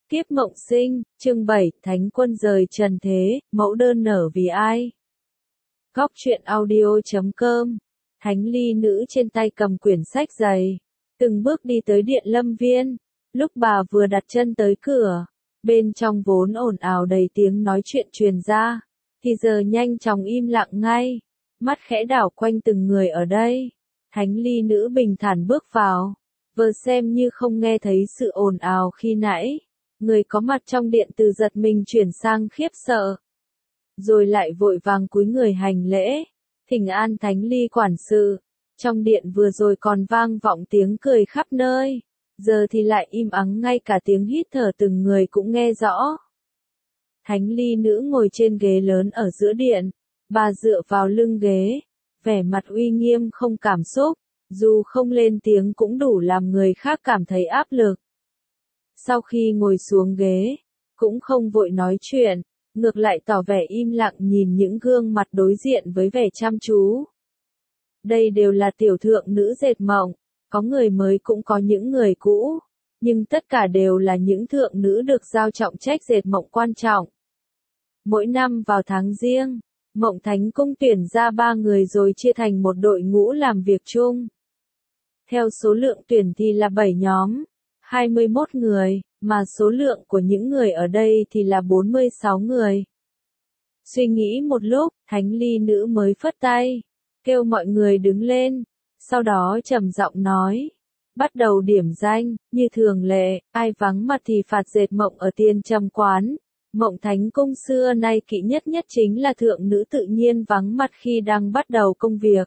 Kiếp Mộng Sinh, chương 7, Thánh Quân rời trần thế, mẫu đơn nở vì ai? Góc truyện audio.com. Thánh Ly nữ trên tay cầm quyển sách dày, từng bước đi tới Điện Lâm Viên. Lúc bà vừa đặt chân tới cửa, bên trong vốn ồn ào đầy tiếng nói chuyện truyền ra, thì giờ nhanh chóng im lặng ngay, mắt khẽ đảo quanh từng người ở đây. Thánh Ly nữ bình thản bước vào, vừa xem như không nghe thấy sự ồn ào khi nãy. Người có mặt trong điện từ giật mình chuyển sang khiếp sợ, rồi lại vội vàng cúi người hành lễ, thỉnh an Thánh Ly quản sự. Trong điện vừa rồi còn vang vọng tiếng cười khắp nơi, giờ thì lại im ắng, ngay cả tiếng hít thở từng người cũng nghe rõ. Thánh Ly nữ ngồi trên ghế lớn ở giữa điện, bà dựa vào lưng ghế, vẻ mặt uy nghiêm không cảm xúc, dù không lên tiếng cũng đủ làm người khác cảm thấy áp lực. Sau khi ngồi xuống ghế, cũng không vội nói chuyện, ngược lại tỏ vẻ im lặng nhìn những gương mặt đối diện với vẻ chăm chú. Đây đều là tiểu thượng nữ dệt mộng, có người mới cũng có những người cũ, nhưng tất cả đều là những thượng nữ được giao trọng trách dệt mộng quan trọng. Mỗi năm vào tháng Giêng, Mộng Thánh Cung tuyển ra 3 người rồi chia thành một đội ngũ làm việc chung. Theo số lượng tuyển thì là 7 nhóm, 21 người, mà số lượng của những người ở đây thì là 46 người. Suy nghĩ một lúc, Thánh Ly nữ mới phất tay, kêu mọi người đứng lên, sau đó trầm giọng nói, bắt đầu điểm danh, như thường lệ, ai vắng mặt thì phạt dệt mộng ở Tiên Trầm quán. Mộng Thánh Cung xưa nay kỵ nhất chính là thượng nữ tự nhiên vắng mặt khi đang bắt đầu công việc.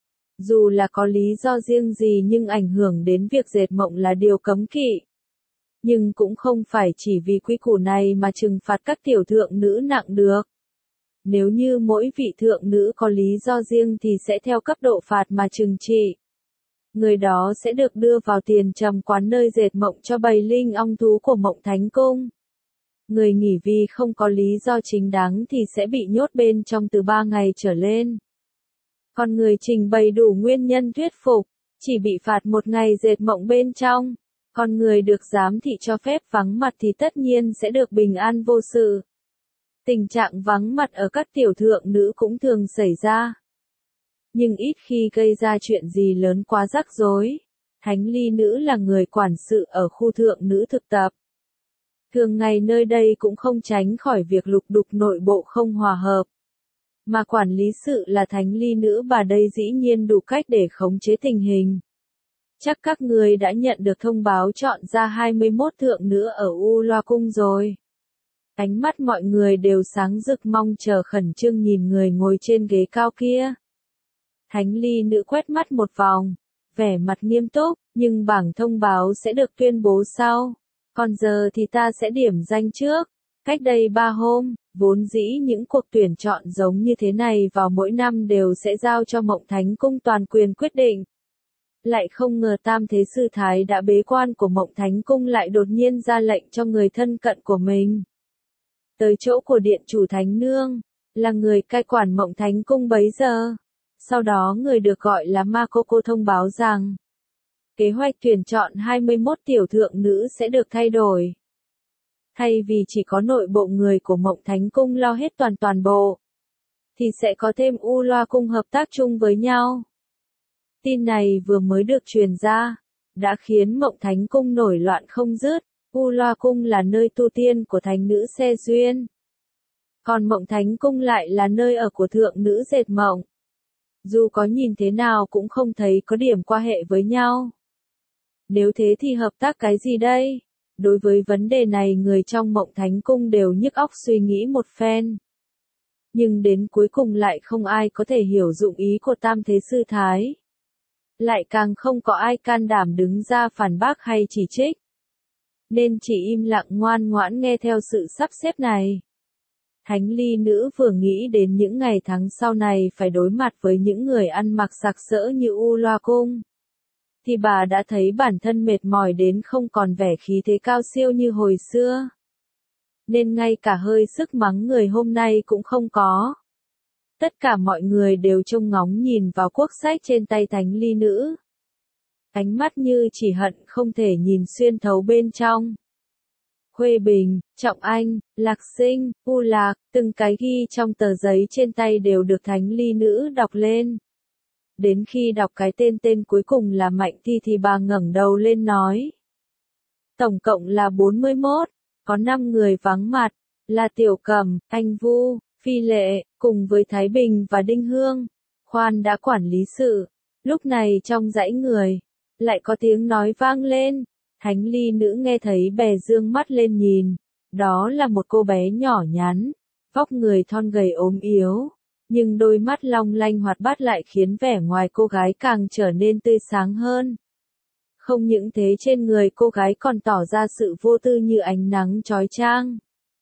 Dù là có lý do riêng gì nhưng ảnh hưởng đến việc dệt mộng là điều cấm kỵ. Nhưng cũng không phải chỉ vì quy củ này mà trừng phạt các tiểu thượng nữ nặng được. Nếu như mỗi vị thượng nữ có lý do riêng thì sẽ theo cấp độ phạt mà trừng trị. Người đó sẽ được đưa vào Tiền Trầm quán nơi dệt mộng cho bầy linh ong thú của Mộng Thánh Cung. Người nghỉ vì không có lý do chính đáng thì sẽ bị nhốt bên trong từ 3 ngày trở lên. Còn người trình bày đủ nguyên nhân thuyết phục, chỉ bị phạt 1 ngày dệt mộng bên trong. Còn người được giám thị cho phép vắng mặt thì tất nhiên sẽ được bình an vô sự. Tình trạng vắng mặt ở các tiểu thượng nữ cũng thường xảy ra, nhưng ít khi gây ra chuyện gì lớn quá rắc rối. Thánh Ly nữ là người quản sự ở khu thượng nữ thực tập. Thường ngày nơi đây cũng không tránh khỏi việc lục đục nội bộ không hòa hợp. Mà quản lý sự là Thánh Ly nữ, bà đây dĩ nhiên đủ cách để khống chế tình hình. Chắc các người đã nhận được thông báo chọn ra 21 thượng nữ ở U Loa Cung rồi. Ánh mắt mọi người đều sáng rực mong chờ khẩn trương nhìn người ngồi trên ghế cao kia. Thánh Ly nữ quét mắt một vòng, vẻ mặt nghiêm túc, nhưng bảng thông báo sẽ được tuyên bố sau. Còn giờ thì ta sẽ điểm danh trước. Cách đây 3 hôm, vốn dĩ những cuộc tuyển chọn giống như thế này vào mỗi năm đều sẽ giao cho Mộng Thánh Cung toàn quyền quyết định. Lại không ngờ Tam Thế Sư Thái đã bế quan của Mộng Thánh Cung lại đột nhiên ra lệnh cho người thân cận của mình. Tới chỗ của Điện Chủ Thánh Nương, là người cai quản Mộng Thánh Cung bấy giờ. Sau đó người được gọi là Ma Cô thông báo rằng, kế hoạch tuyển chọn 21 tiểu thượng nữ sẽ được thay đổi. Thay vì chỉ có nội bộ người của Mộng Thánh Cung lo hết toàn bộ, thì sẽ có thêm U Loa Cung hợp tác chung với nhau. Tin này vừa mới được truyền ra, đã khiến Mộng Thánh Cung nổi loạn không dứt. U Loa Cung là nơi tu tiên của thánh nữ Se Duyên, còn Mộng Thánh Cung lại là nơi ở của thượng nữ dệt mộng. Dù có nhìn thế nào cũng không thấy có điểm qua hệ với nhau. Nếu thế thì hợp tác cái gì đây? Đối với vấn đề này người trong Mộng Thánh Cung đều nhức óc suy nghĩ một phen. Nhưng đến cuối cùng lại không ai có thể hiểu dụng ý của Tam Thế Sư Thái. Lại càng không có ai can đảm đứng ra phản bác hay chỉ trích. Nên chỉ im lặng ngoan ngoãn nghe theo sự sắp xếp này. Thánh Ly nữ vừa nghĩ đến những ngày tháng sau này phải đối mặt với những người ăn mặc sặc sỡ như U Loa Cung, thì bà đã thấy bản thân mệt mỏi đến không còn vẻ khí thế cao siêu như hồi xưa. Nên ngay cả hơi sức mắng người hôm nay cũng không có. Tất cả mọi người đều trông ngóng nhìn vào quốc sách trên tay Thánh Ly nữ. Ánh mắt như chỉ hận không thể nhìn xuyên thấu bên trong. Khuê Bình, Trọng Anh, Lạc Sinh, U Lạc, từng cái ghi trong tờ giấy trên tay đều được thánh ly nữ đọc lên. Đến khi đọc cái tên cuối cùng là Mạnh Thi thì bà ngẩng đầu lên nói. Tổng cộng là 41, có 5 người vắng mặt, là Tiểu Cẩm, Anh Vu, Phi Lệ, cùng với Thái Bình và Đinh Hương. Khoan đã quản lý sự. Lúc này trong dãy người, lại có tiếng nói vang lên. Thánh ly nữ nghe thấy bè dương mắt lên nhìn. Đó là một cô bé nhỏ nhắn, vóc người thon gầy ốm yếu. Nhưng đôi mắt long lanh hoạt bát lại khiến vẻ ngoài cô gái càng trở nên tươi sáng hơn. Không những thế trên người cô gái còn tỏ ra sự vô tư như ánh nắng chói chang.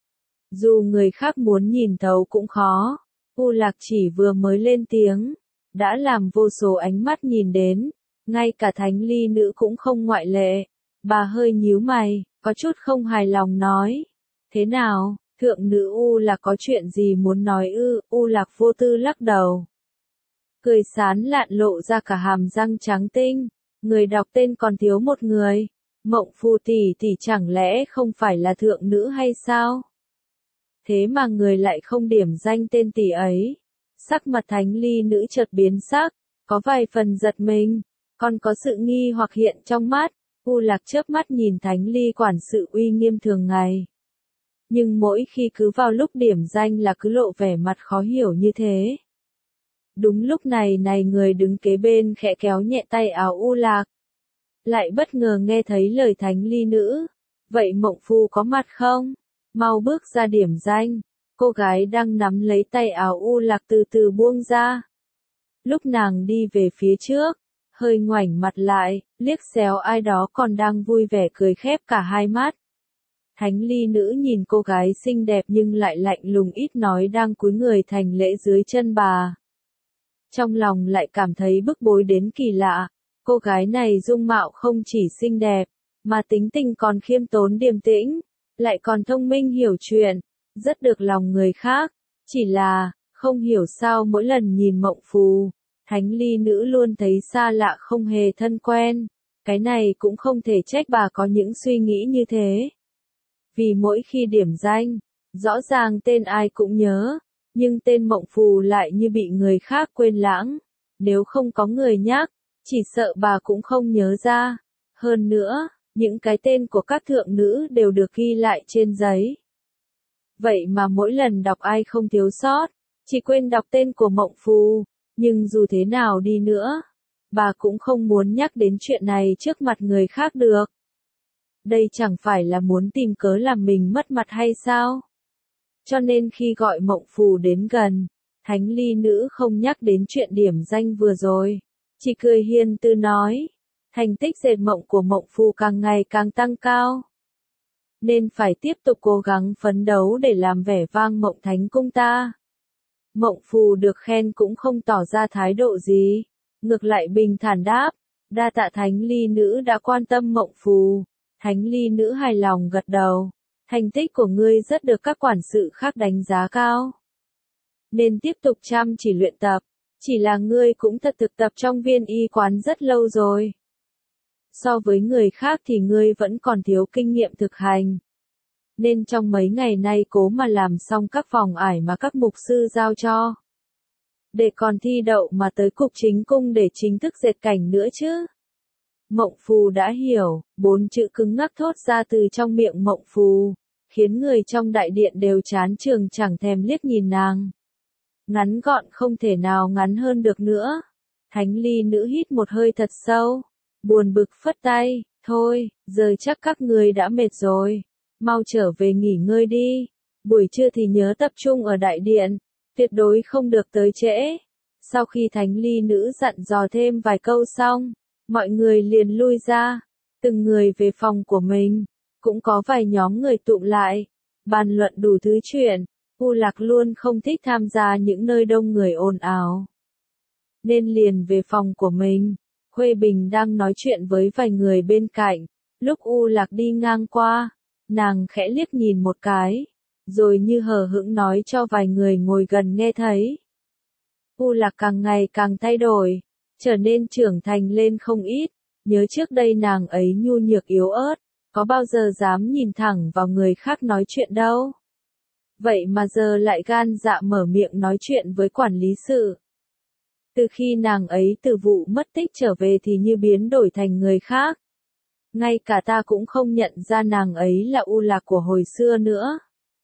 Dù người khác muốn nhìn thấu cũng khó, U Lạc chỉ vừa mới lên tiếng, đã làm vô số ánh mắt nhìn đến, ngay cả thánh ly nữ cũng không ngoại lệ. Bà hơi nhíu mày, có chút không hài lòng nói. Thế nào, thượng nữ U Lạc có chuyện gì muốn nói ư? U Lạc vô tư lắc đầu. Cười sán lạn lộ ra cả hàm răng trắng tinh. Người đọc tên còn thiếu một người. Mộng Phù tỷ tỷ chẳng lẽ không phải là thượng nữ hay sao? Thế mà người lại không điểm danh tên tỷ ấy. Sắc mặt thánh ly nữ chợt biến sắc, có vài phần giật mình, còn có sự nghi hoặc hiện trong mắt. U Lạc chớp mắt nhìn thánh ly quản sự uy nghiêm thường ngày. Nhưng mỗi khi cứ vào lúc điểm danh là cứ lộ vẻ mặt khó hiểu như thế. Đúng lúc này người đứng kế bên khẽ kéo nhẹ tay áo U Lạc. Lại bất ngờ nghe thấy lời thánh ly nữ. Vậy Mộng Phu có mặt không? Mau bước ra điểm danh. Cô gái đang nắm lấy tay áo U Lạc từ từ buông ra. Lúc nàng đi về phía trước, hơi ngoảnh mặt lại, liếc xéo ai đó còn đang vui vẻ cười khép cả hai mắt. Thánh ly nữ nhìn cô gái xinh đẹp nhưng lại lạnh lùng ít nói đang cúi người thành lễ dưới chân bà. Trong lòng lại cảm thấy bức bối đến kỳ lạ, cô gái này dung mạo không chỉ xinh đẹp, mà tính tình còn khiêm tốn điềm tĩnh, lại còn thông minh hiểu chuyện, rất được lòng người khác. Chỉ là, không hiểu sao mỗi lần nhìn Mộng Phù, thánh ly nữ luôn thấy xa lạ không hề thân quen. Cái này cũng không thể trách bà có những suy nghĩ như thế. Vì mỗi khi điểm danh, rõ ràng tên ai cũng nhớ, nhưng tên Mộng Phù lại như bị người khác quên lãng. Nếu không có người nhắc, chỉ sợ bà cũng không nhớ ra. Hơn nữa, những cái tên của các thượng nữ đều được ghi lại trên giấy. Vậy mà mỗi lần đọc ai không thiếu sót, chỉ quên đọc tên của Mộng Phù. Nhưng dù thế nào đi nữa, bà cũng không muốn nhắc đến chuyện này trước mặt người khác được. Đây chẳng phải là muốn tìm cớ làm mình mất mặt hay sao? Cho nên khi gọi Mộng Phù đến gần, thánh ly nữ không nhắc đến chuyện điểm danh vừa rồi. Chỉ cười hiền từ nói, thành tích dệt mộng của Mộng Phù càng ngày càng tăng cao. Nên phải tiếp tục cố gắng phấn đấu để làm vẻ vang Mộng Thánh Cung ta. Mộng Phù được khen cũng không tỏ ra thái độ gì, ngược lại bình thản đáp, đa tạ thánh ly nữ đã quan tâm Mộng Phù. Thánh ly nữ hài lòng gật đầu, thành tích của ngươi rất được các quản sự khác đánh giá cao. Nên tiếp tục chăm chỉ luyện tập, chỉ là ngươi cũng thật thực tập trong viên y quán rất lâu rồi. So với người khác thì ngươi vẫn còn thiếu kinh nghiệm thực hành. Nên trong mấy ngày nay cố mà làm xong các vòng ải mà các mục sư giao cho. Để còn thi đậu mà tới cục chính cung để chính thức dệt cảnh nữa chứ. Mộng Phù đã hiểu, 4 chữ cứng ngắc thốt ra từ trong miệng Mộng Phù, khiến người trong đại điện đều chán chường chẳng thèm liếc nhìn nàng. Ngắn gọn không thể nào ngắn hơn được nữa. Thánh ly nữ hít một hơi thật sâu, buồn bực phất tay, thôi, giờ chắc các người đã mệt rồi, mau trở về nghỉ ngơi đi, buổi trưa thì nhớ tập trung ở đại điện, tuyệt đối không được tới trễ. Sau khi thánh ly nữ dặn dò thêm vài câu xong, mọi người liền lui ra, từng người về phòng của mình, cũng có vài nhóm người tụm lại, bàn luận đủ thứ chuyện. U Lạc luôn không thích tham gia những nơi đông người ồn ào, nên liền về phòng của mình. Khuê Bình đang nói chuyện với vài người bên cạnh, lúc U Lạc đi ngang qua, nàng khẽ liếc nhìn một cái, rồi như hờ hững nói cho vài người ngồi gần nghe thấy. U Lạc càng ngày càng thay đổi, trở nên trưởng thành lên không ít, nhớ trước đây nàng ấy nhu nhược yếu ớt, có bao giờ dám nhìn thẳng vào người khác nói chuyện đâu. Vậy mà giờ lại gan dạ mở miệng nói chuyện với quản lý sự. Từ khi nàng ấy từ vụ mất tích trở về thì như biến đổi thành người khác. Ngay cả ta cũng không nhận ra nàng ấy là U Lạc của hồi xưa nữa.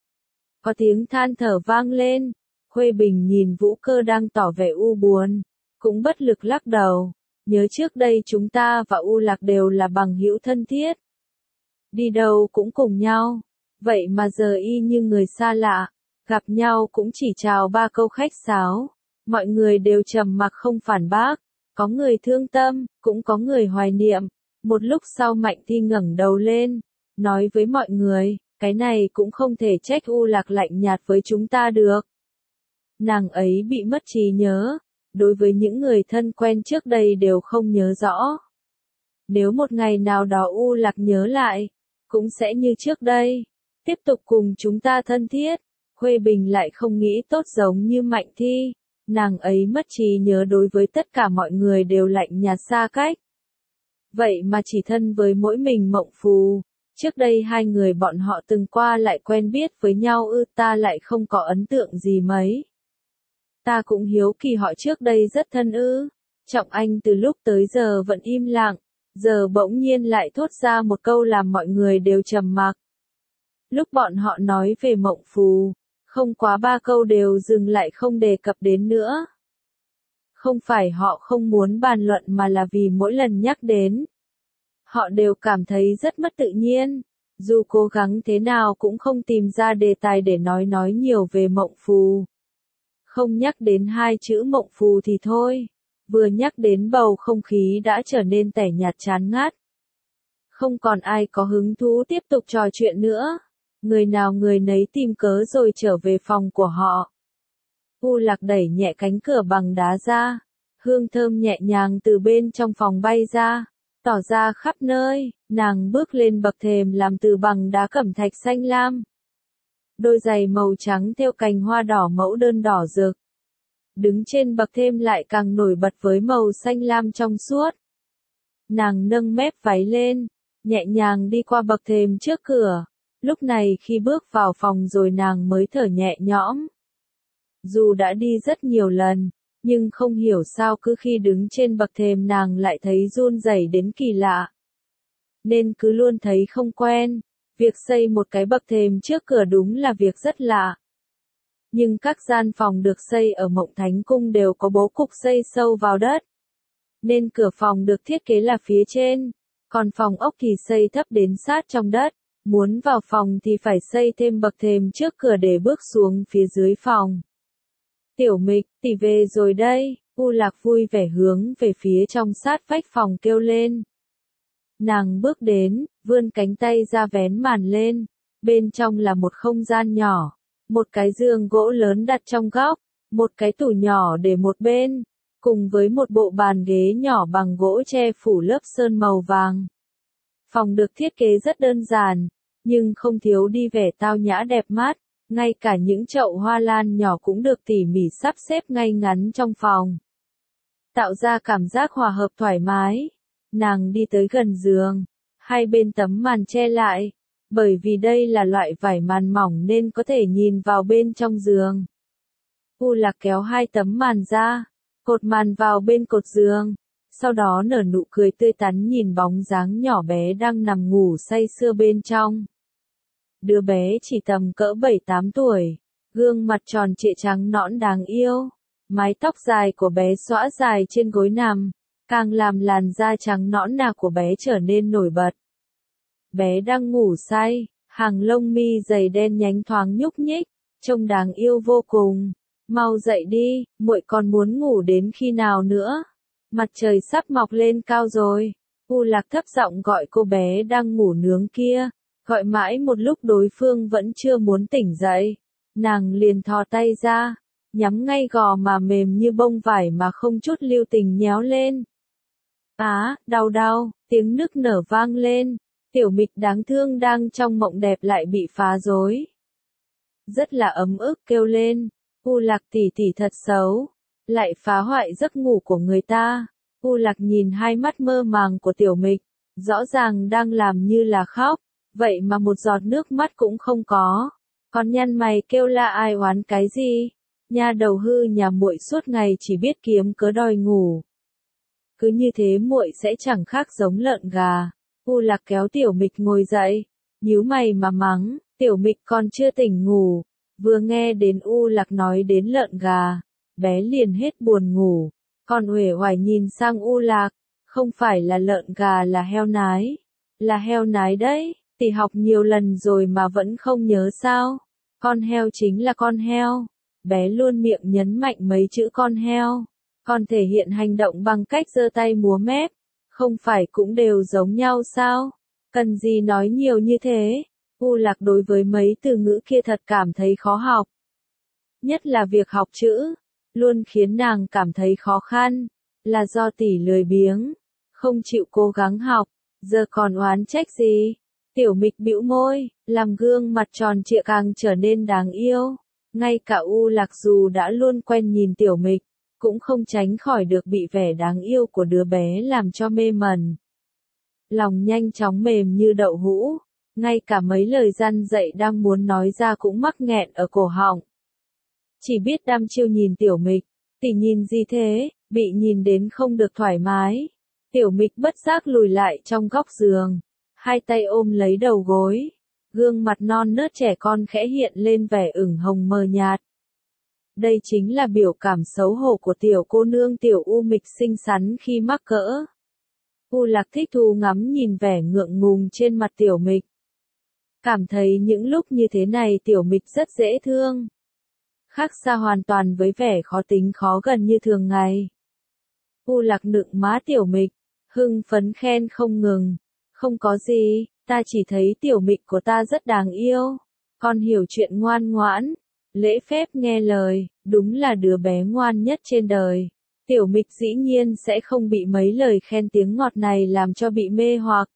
Có tiếng than thở vang lên, Khuê Bình nhìn Vũ Cơ đang tỏ vẻ u buồn, cũng bất lực lắc đầu, nhớ trước đây chúng ta và U Lạc đều là bằng hữu thân thiết. Đi đâu cũng cùng nhau, vậy mà giờ y như người xa lạ, gặp nhau cũng chỉ chào ba câu khách sáo, mọi người đều trầm mặc không phản bác, có người thương tâm, cũng có người hoài niệm. Một lúc sau Mạnh Thi ngẩng đầu lên, nói với mọi người, cái này cũng không thể trách U Lạc lạnh nhạt với chúng ta được. Nàng ấy bị mất trí nhớ, đối với những người thân quen trước đây đều không nhớ rõ. Nếu một ngày nào đó U Lạc nhớ lại, cũng sẽ như trước đây, tiếp tục cùng chúng ta thân thiết. Khuê Bình lại không nghĩ tốt giống như Mạnh Thi, nàng ấy mất trí nhớ đối với tất cả mọi người đều lạnh nhạt xa cách. Vậy mà chỉ thân với mỗi mình Mộng Phù, trước đây hai người bọn họ từng qua lại quen biết với nhau ta lại không có ấn tượng gì mấy. Ta cũng hiếu kỳ họ trước đây rất thân Trọng Anh từ lúc tới giờ vẫn im lặng, giờ bỗng nhiên lại thốt ra một câu làm mọi người đều trầm mặc. Lúc bọn họ nói về Mộng Phù, không quá ba câu đều dừng lại không đề cập đến nữa. Không phải họ không muốn bàn luận mà là vì mỗi lần nhắc đến, họ đều cảm thấy rất mất tự nhiên, dù cố gắng thế nào cũng không tìm ra đề tài để nói nhiều về Mộng Phù. Không nhắc đến hai chữ Mộng Phù thì thôi, vừa nhắc đến bầu không khí đã trở nên tẻ nhạt chán ngắt. Không còn ai có hứng thú tiếp tục trò chuyện nữa, người nào người nấy tìm cớ rồi trở về phòng của họ. U Lạc đẩy nhẹ cánh cửa bằng đá ra, hương thơm nhẹ nhàng từ bên trong phòng bay ra, tỏ ra khắp nơi. Nàng bước lên bậc thềm làm từ bằng đá cẩm thạch xanh lam. Đôi giày màu trắng thêu cành hoa đỏ mẫu đơn đỏ rực. Đứng trên bậc thềm lại càng nổi bật với màu xanh lam trong suốt. Nàng nâng mép váy lên, nhẹ nhàng đi qua bậc thềm trước cửa. Lúc này khi bước vào phòng rồi nàng mới thở nhẹ nhõm. Dù đã đi rất nhiều lần, nhưng không hiểu sao cứ khi đứng trên bậc thềm nàng lại thấy run rẩy đến kỳ lạ. Nên cứ luôn thấy không quen, việc xây một cái bậc thềm trước cửa đúng là việc rất lạ. Nhưng các gian phòng được xây ở Mộng Thánh Cung đều có bố cục xây sâu vào đất. Nên cửa phòng được thiết kế là phía trên, còn phòng ốc thì xây thấp đến sát trong đất. Muốn vào phòng thì phải xây thêm bậc thềm trước cửa để bước xuống phía dưới phòng. Tiểu Mịch, tỷ về rồi đây, U Lạc vui vẻ hướng về phía trong sát vách phòng kêu lên. Nàng bước đến, vươn cánh tay ra vén màn lên, bên trong là một không gian nhỏ, một cái giường gỗ lớn đặt trong góc, một cái tủ nhỏ để một bên, cùng với một bộ bàn ghế nhỏ bằng gỗ che phủ lớp sơn màu vàng. Phòng được thiết kế rất đơn giản, nhưng không thiếu đi vẻ tao nhã đẹp mắt, ngay cả những chậu hoa lan nhỏ cũng được tỉ mỉ sắp xếp ngay ngắn trong phòng. Tạo ra cảm giác hòa hợp thoải mái. Nàng đi tới gần giường, hai bên tấm màn che lại, bởi vì đây là loại vải màn mỏng nên có thể nhìn vào bên trong giường. U Lạc kéo hai tấm màn ra, cột màn vào bên cột giường, sau đó nở nụ cười tươi tắn nhìn bóng dáng nhỏ bé đang nằm ngủ say sưa bên trong. Đứa bé chỉ tầm cỡ 7-8 tuổi, gương mặt tròn trịa trắng nõn đáng yêu, mái tóc dài của bé xõa dài trên gối nằm, càng làm làn da trắng nõn nà của bé trở nên nổi bật. Bé đang ngủ say, hàng lông mi dày đen nhánh thoáng nhúc nhích, trông đáng yêu vô cùng. Mau dậy đi, muội còn muốn ngủ đến khi nào nữa? Mặt trời sắp mọc lên cao rồi. U Lạc thấp giọng gọi cô bé đang ngủ nướng kia, gọi mãi một lúc đối phương vẫn chưa muốn tỉnh dậy. Nàng liền thò tay ra, nhắm ngay gò mà mềm như bông vải mà không chút lưu tình nhéo lên. Đau đau, tiếng nức nở vang lên, Tiểu Mịch đáng thương đang trong mộng đẹp lại bị phá rối. Rất là ấm ức kêu lên, U Lạc tỷ tỷ thật xấu, lại phá hoại giấc ngủ của người ta. U Lạc nhìn hai mắt mơ màng của Tiểu Mịch, Rõ ràng đang làm như là khóc, vậy mà một giọt nước mắt cũng không có. Còn nhăn mày kêu la ai oán cái gì? Nha đầu hư nhà muội suốt ngày chỉ biết kiếm cớ đòi ngủ. Cứ như thế muội sẽ chẳng khác giống lợn gà. U Lạc kéo Tiểu Mịch ngồi dậy, nhíu mày mà mắng, Tiểu Mịch còn chưa tỉnh ngủ. Vừa nghe đến U Lạc nói đến lợn gà, bé liền hết buồn ngủ, còn uể oải nhìn sang U Lạc, không phải là lợn gà là heo nái. Là heo nái đấy, tỷ học nhiều lần rồi mà vẫn không nhớ sao? Con heo chính là con heo. Bé luôn miệng nhấn mạnh mấy chữ con heo, còn thể hiện hành động bằng cách giơ tay múa mép, không phải cũng đều giống nhau sao? Cần gì nói nhiều như thế? U Lạc đối với mấy từ ngữ kia thật cảm thấy khó học. Nhất là việc học chữ, luôn khiến nàng cảm thấy khó khăn, là do tỷ lười biếng, không chịu cố gắng học, giờ còn oán trách gì? Tiểu Mịch bĩu môi, làm gương mặt tròn trịa càng trở nên đáng yêu. Ngay cả U Lạc dù đã luôn quen nhìn Tiểu Mịch, cũng không tránh khỏi được bị vẻ đáng yêu của đứa bé làm cho mê mẩn. Lòng nhanh chóng mềm như đậu hũ, ngay cả mấy lời răn dạy đang muốn nói ra cũng mắc nghẹn ở cổ họng. Chỉ biết đăm chiêu nhìn Tiểu Mịch, tỷ nhìn gì thế, bị nhìn đến không được thoải mái. Tiểu Mịch bất giác lùi lại trong góc giường, hai tay ôm lấy đầu gối, gương mặt non nớt trẻ con khẽ hiện lên vẻ ửng hồng mờ nhạt. Đây chính là biểu cảm xấu hổ của tiểu cô nương Tiểu U Mịch xinh xắn khi mắc cỡ. U Lạc thích thú ngắm nhìn vẻ ngượng ngùng trên mặt Tiểu Mịch. Cảm thấy những lúc như thế này Tiểu Mịch rất dễ thương. Khác xa hoàn toàn với vẻ khó tính khó gần như thường ngày. U Lạc nựng má Tiểu Mịch, hưng phấn khen không ngừng. Không có gì, ta chỉ thấy Tiểu Mịch của ta rất đáng yêu. Con hiểu chuyện ngoan ngoãn, lễ phép nghe lời, đúng là đứa bé ngoan nhất trên đời. Tiểu Mịch dĩ nhiên sẽ không bị mấy lời khen tiếng ngọt này làm cho bị mê hoặc.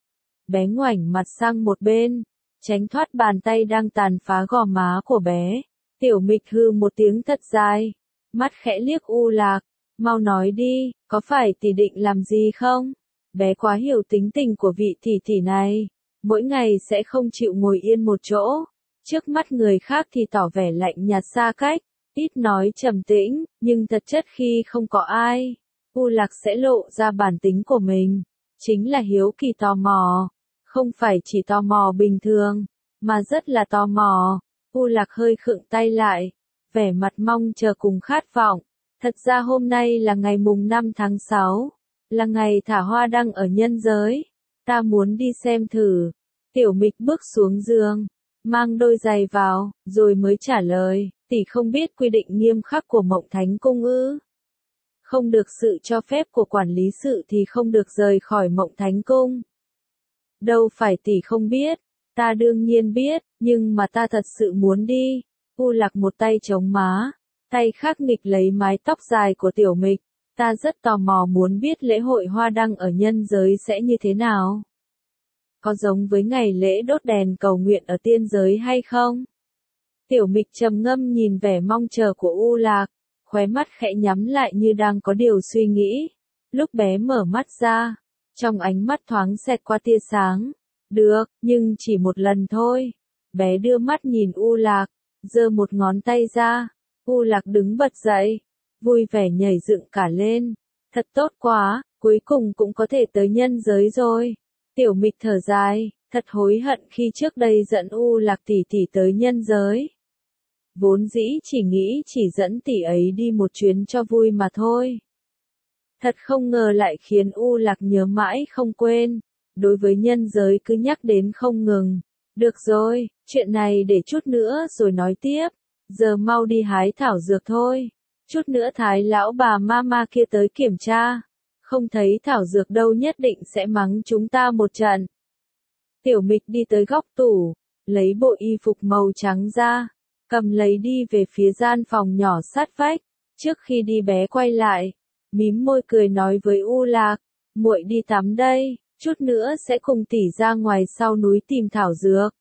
Bé ngoảnh mặt sang một bên, tránh thoát bàn tay đang tàn phá gò má của bé. Tiểu Mịch hư một tiếng thật dài, mắt khẽ liếc U Lạc, mau nói đi, có phải tỷ định làm gì không? Bé quá hiểu tính tình của vị tỷ tỷ này, mỗi ngày sẽ không chịu ngồi yên một chỗ, trước mắt người khác thì tỏ vẻ lạnh nhạt xa cách, ít nói trầm tĩnh, nhưng thật chất khi không có ai, U Lạc sẽ lộ ra bản tính của mình, chính là hiếu kỳ tò mò, không phải chỉ tò mò bình thường, mà rất là tò mò. U Lạc hơi khựng tay lại, vẻ mặt mong chờ cùng khát vọng. Thật ra hôm nay là ngày mùng 5 tháng 6, là ngày thả hoa đăng ở nhân giới. Ta muốn đi xem thử. Tiểu Mịch bước xuống giường, mang đôi giày vào, rồi mới trả lời, tỷ không biết quy định nghiêm khắc của Mộng Thánh Cung ư? Không được sự cho phép của quản lý sự thì không được rời khỏi Mộng Thánh Cung. Đâu phải tỷ không biết. Ta đương nhiên biết, nhưng mà ta thật sự muốn đi. U Lạc một tay chống má, tay khác nghịch lấy mái tóc dài của Tiểu Mịch. Ta rất tò mò muốn biết lễ hội hoa đăng ở nhân giới sẽ như thế nào. Có giống với ngày lễ đốt đèn cầu nguyện ở tiên giới hay không? Tiểu Mịch trầm ngâm nhìn vẻ mong chờ của U Lạc, khóe mắt khẽ nhắm lại như đang có điều suy nghĩ. Lúc bé mở mắt ra, trong ánh mắt thoáng xẹt qua tia sáng. Được, nhưng chỉ một lần thôi. Bé đưa mắt nhìn U Lạc, giơ một ngón tay ra. U Lạc đứng bật dậy, vui vẻ nhảy dựng cả lên. Thật tốt quá, cuối cùng cũng có thể tới nhân giới rồi. Tiểu Mịch thở dài, thật hối hận khi trước đây dẫn U Lạc tỷ tỷ tới nhân giới. Vốn dĩ chỉ nghĩ chỉ dẫn tỷ ấy đi một chuyến cho vui mà thôi. Thật không ngờ lại khiến U Lạc nhớ mãi không quên. Đối với nhân giới cứ nhắc đến không ngừng. Được rồi, chuyện này để chút nữa rồi nói tiếp. Giờ mau đi hái thảo dược thôi. Chút nữa Thái lão bà mama kia tới kiểm tra. Không thấy thảo dược đâu nhất định sẽ mắng chúng ta một trận. Tiểu Mịch đi tới góc tủ, lấy bộ y phục màu trắng ra, cầm lấy đi về phía gian phòng nhỏ sát vách. Trước khi đi bé quay lại, mím môi cười nói với U Lạc, muội đi tắm đây. Chút nữa sẽ cùng tỷ ra ngoài sau núi tìm thảo dược.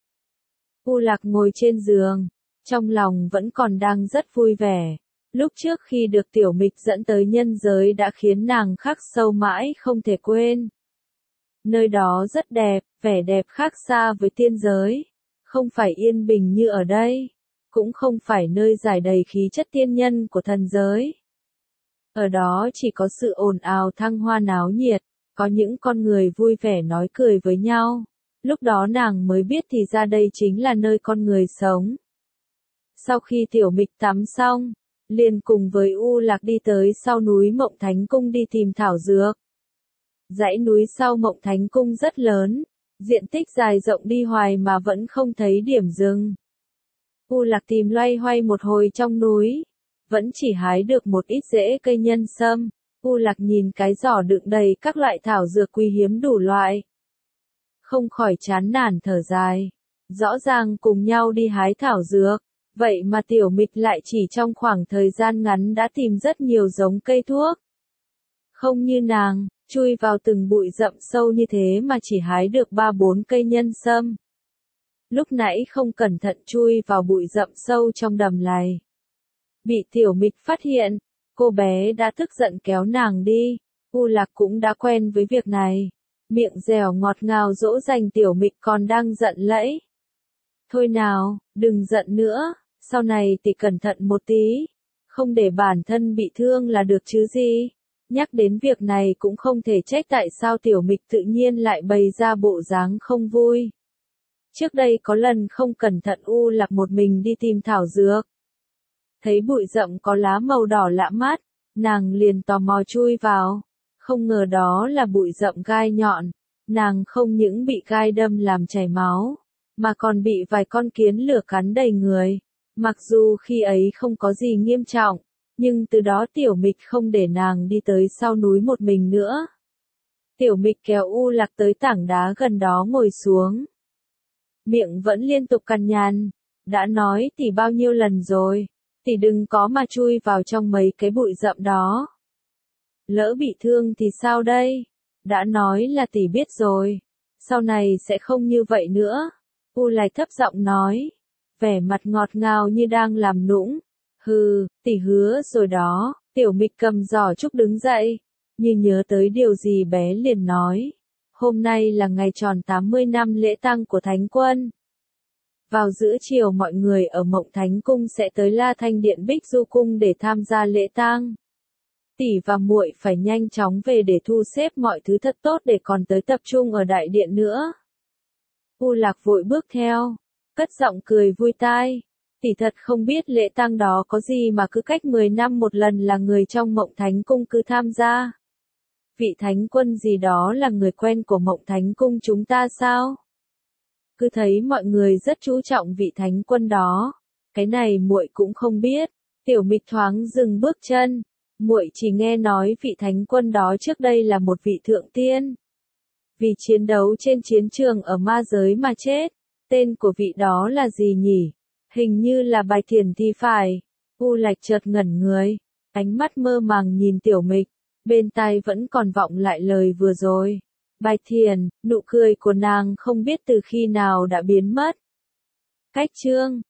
U Lạc ngồi trên giường, trong lòng vẫn còn đang rất vui vẻ. Lúc trước khi được Tiểu Mịch dẫn tới nhân giới đã khiến nàng khắc sâu mãi không thể quên. Nơi đó rất đẹp, vẻ đẹp khác xa với tiên giới. Không phải yên bình như ở đây. Cũng không phải nơi giải đầy khí chất tiên nhân của thần giới. Ở đó chỉ có sự ồn ào thăng hoa náo nhiệt, có những con người vui vẻ nói cười với nhau. Lúc đó nàng mới biết thì ra đây chính là nơi con người sống. Sau khi Tiểu Mịch tắm xong, liền cùng với U Lạc đi tới sau núi Mộng Thánh Cung đi tìm thảo dược. Dãy núi sau Mộng Thánh Cung rất lớn, diện tích dài rộng đi hoài mà vẫn không thấy điểm dừng. U Lạc tìm loay hoay một hồi trong núi, vẫn chỉ hái được một ít rễ cây nhân sâm. U Lạc nhìn cái giỏ đựng đầy các loại thảo dược quý hiếm đủ loại. Không khỏi chán nản thở dài. Rõ ràng cùng nhau đi hái thảo dược, vậy mà Tiểu Mịch lại chỉ trong khoảng thời gian ngắn đã tìm rất nhiều giống cây thuốc. Không như nàng, chui vào từng bụi rậm sâu như thế mà chỉ hái được 3-4 cây nhân sâm. Lúc nãy không cẩn thận chui vào bụi rậm sâu trong đầm lầy. Bị Tiểu Mịch phát hiện, cô bé đã tức giận kéo nàng đi. U Lạc cũng đã quen với việc này. Miệng dẻo ngọt ngào dỗ dành Tiểu Mịch còn đang giận lẫy. Thôi nào, đừng giận nữa, sau này thì cẩn thận một tí. Không để bản thân bị thương là được chứ gì. Nhắc đến việc này cũng không thể trách tại sao Tiểu Mịch tự nhiên lại bày ra bộ dáng không vui. Trước đây có lần không cẩn thận U Lạc một mình đi tìm thảo dược. Thấy bụi rậm có lá màu đỏ lạ mắt, nàng liền tò mò chui vào. Không ngờ đó là bụi rậm gai nhọn. Nàng không những bị gai đâm làm chảy máu, mà còn bị vài con kiến lửa cắn đầy người. Mặc dù khi ấy không có gì nghiêm trọng, nhưng từ đó Tiểu Mịch không để nàng đi tới sau núi một mình nữa. Tiểu Mịch kéo U Lạc tới tảng đá gần đó ngồi xuống. Miệng vẫn liên tục cằn nhằn. Đã nói thì bao nhiêu lần rồi, thì đừng có mà chui vào trong mấy cái bụi rậm đó. Lỡ bị thương thì sao đây? Đã nói là tỷ biết rồi. Sau này sẽ không như vậy nữa. U Lạc thấp giọng nói. Vẻ mặt ngọt ngào như đang làm nũng. Hừ, tỷ hứa rồi đó. Tiểu Mịch cầm giỏ trúc đứng dậy. Như nhớ tới điều gì bé liền nói. Hôm nay là ngày tròn 80 năm lễ tang của Thánh Quân. Vào giữa chiều mọi người ở Mộng Thánh Cung sẽ tới La Thanh Điện Bích Du Cung để tham gia lễ tang. Tỷ và muội phải nhanh chóng về để thu xếp mọi thứ thật tốt để còn tới tập trung ở đại điện nữa. U Lạc vội bước theo, cất giọng cười vui tai. Tỷ thật không biết lễ tang đó có gì mà cứ cách 10 năm một lần là người trong Mộng Thánh Cung cứ tham gia. Vị Thánh Quân gì đó là người quen của Mộng Thánh Cung chúng ta sao? Cứ thấy mọi người rất chú trọng vị Thánh Quân đó. Cái này muội cũng không biết. Tiểu Mịch thoáng dừng bước chân. Muội chỉ nghe nói vị Thánh Quân đó trước đây là một vị thượng tiên. Vì chiến đấu trên chiến trường ở ma giới mà chết. Tên của vị đó là gì nhỉ? Hình như là Bạch Thiền thì phải. U Lạc chợt ngẩn người. Ánh mắt mơ màng nhìn Tiểu Mịch. Bên tai vẫn còn vọng lại lời vừa rồi. Bạch Thiền, nụ cười của nàng không biết từ khi nào đã biến mất. Cách chương